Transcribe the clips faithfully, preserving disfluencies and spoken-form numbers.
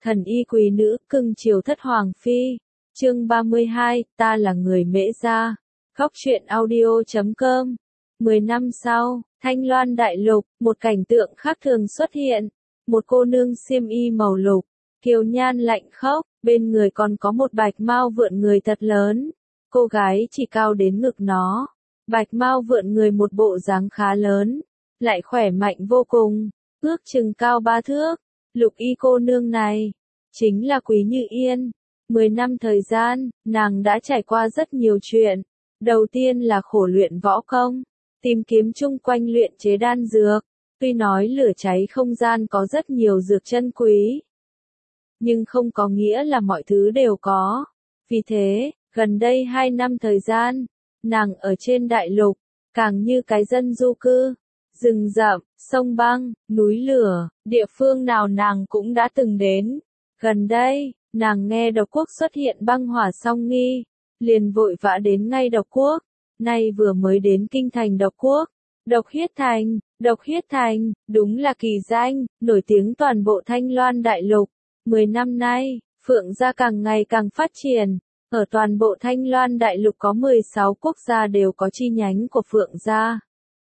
Thần y quý nữ, cưng chiều thất hoàng phi. Chương ba mươi hai, ta là người Mễ Gia. Góc truyện audio chấm com. Mười năm sau, Thanh Loan Đại Lục, một cảnh tượng khác thường xuất hiện. Một cô nương xiêm y màu lục, kiều nhan lạnh khốc, bên người còn có một bạch mao vượn người thật lớn. Cô gái chỉ cao đến ngực nó. Bạch mao vượn người một bộ dáng khá lớn, lại khỏe mạnh vô cùng, ước chừng cao ba thước. Lục y cô nương này, chính là Quý Như Yên. Mười năm thời gian, nàng đã trải qua rất nhiều chuyện. Đầu tiên là khổ luyện võ công, tìm kiếm chung quanh luyện chế đan dược. Tuy nói lửa cháy không gian có rất nhiều dược chân quý, nhưng không có nghĩa là mọi thứ đều có. Vì thế, gần đây hai năm thời gian, nàng ở trên đại lục, càng như cái dân du cư. Rừng rậm, sông băng, núi lửa, địa phương nào nàng cũng đã từng đến. Gần đây, nàng nghe độc quốc xuất hiện băng hỏa song nghi, liền vội vã đến ngay độc quốc. Nay vừa mới đến kinh thành độc quốc, Độc Huyết Thành. Độc Huyết Thành, đúng là kỳ danh, nổi tiếng toàn bộ Thanh Loan Đại Lục. Mười năm nay, Phượng gia càng ngày càng phát triển. Ở toàn bộ Thanh Loan Đại Lục có mười sáu quốc gia đều có chi nhánh của Phượng gia.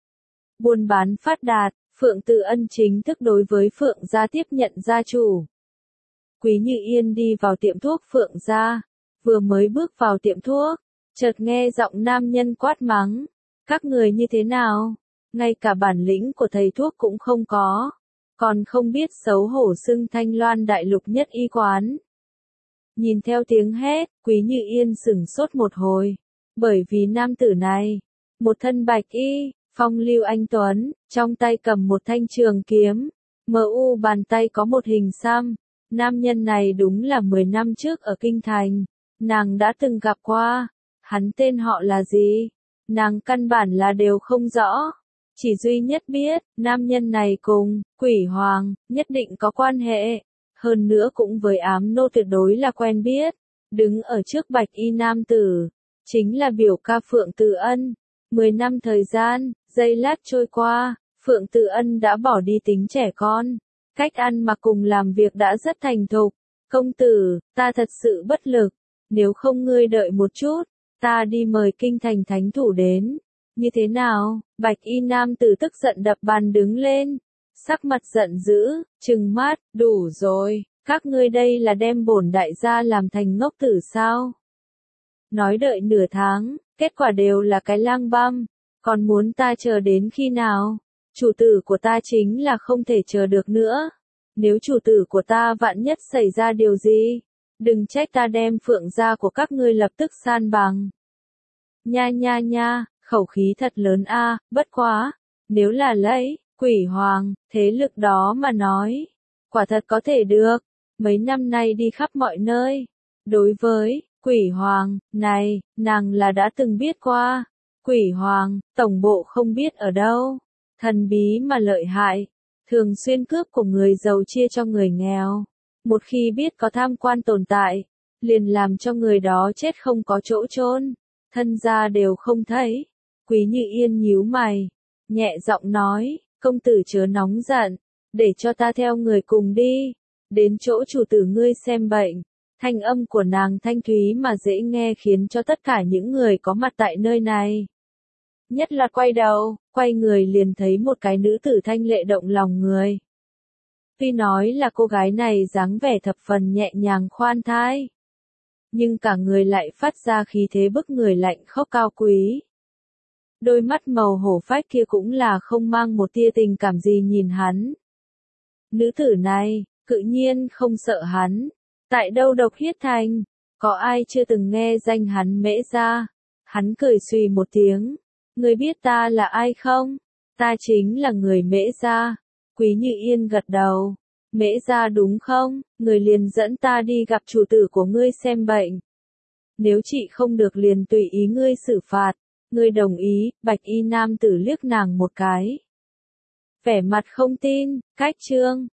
Buôn bán phát đạt, Phượng Tự Ân chính thức đối với Phượng gia tiếp nhận gia chủ. Quý Như Yên đi vào tiệm thuốc Phượng gia, vừa mới bước vào tiệm thuốc, chợt nghe giọng nam nhân quát mắng, các người như thế nào, ngay cả bản lĩnh của thầy thuốc cũng không có, còn không biết xấu hổ xưng Thanh Loan Đại Lục nhất y quán. Nhìn theo tiếng hét, Quý Như Yên sửng sốt một hồi, bởi vì nam tử này, một thân bạch y, phong lưu anh tuấn, trong tay cầm một thanh trường kiếm, mờ u bàn tay có một hình xăm. Nam nhân này đúng là mười năm trước ở Kinh Thành, nàng đã từng gặp qua. Hắn tên họ là gì? Nàng căn bản là đều không rõ. Chỉ duy nhất biết, nam nhân này cùng Quỷ Hoàng nhất định có quan hệ. Hơn nữa cũng với ám nô tuyệt đối là quen biết. Đứng ở trước bạch y nam tử, chính là biểu ca Phượng Tự Ân. Mười năm thời gian, giây lát trôi qua, Phượng Tự Ân đã bỏ đi tính trẻ con. Cách ăn mặc cùng làm việc đã rất thành thục. Công tử, ta thật sự bất lực. Nếu không ngươi đợi một chút, ta đi mời kinh thành thánh thủ đến. Như thế nào? Bạch y nam tử tức giận đập bàn đứng lên. Sắc mặt giận dữ, trừng mắt, đủ rồi. Các ngươi đây là đem bổn đại gia làm thành ngốc tử sao? Nói đợi nửa tháng, kết quả đều là cái lang băm. Còn muốn ta chờ đến khi nào? Chủ tử của ta chính là không thể chờ được nữa. Nếu chủ tử của ta vạn nhất xảy ra điều gì, đừng trách ta đem Phượng gia của các ngươi lập tức san bằng. Nha nha nha, khẩu khí thật lớn a, bất quá, nếu là lấy Quỷ Hoàng, thế lực đó mà nói, quả thật có thể được. Mấy năm nay đi khắp mọi nơi, đối với Quỷ Hoàng này, nàng là đã từng biết qua. Quỷ Hoàng, tổng bộ không biết ở đâu, thần bí mà lợi hại, thường xuyên cướp của người giàu chia cho người nghèo. Một khi biết có tham quan tồn tại, liền làm cho người đó chết không có chỗ chôn, thân gia đều không thấy. Quý Như Yên nhíu mày, nhẹ giọng nói, công tử chớ nóng giận, để cho ta theo người cùng đi, đến chỗ chủ tử ngươi xem bệnh. Thanh âm của nàng thanh thúy mà dễ nghe khiến cho tất cả những người có mặt tại nơi này nhất là quay đầu, quay người liền thấy một cái nữ tử thanh lệ động lòng người. Tuy nói là cô gái này dáng vẻ thập phần nhẹ nhàng khoan thai, nhưng cả người lại phát ra khí thế bức người lạnh khốc cao quý. Đôi mắt màu hổ phách kia cũng là không mang một tia tình cảm gì nhìn hắn. Nữ tử này, tự nhiên không sợ hắn. Tại đâu Độc Huyết Thành, có ai chưa từng nghe danh hắn Mễ Gia? Hắn cười xùy một tiếng. Ngươi biết ta là ai không? Ta chính là người Mễ Gia. Quý Như Yên gật đầu. Mễ Gia đúng không? Người liền dẫn ta đi gặp chủ tử của ngươi xem bệnh. Nếu chị không được liền tùy ý ngươi xử phạt. Ngươi đồng ý, bạch y nam tử liếc nàng một cái. Vẻ mặt không tin, cách trương.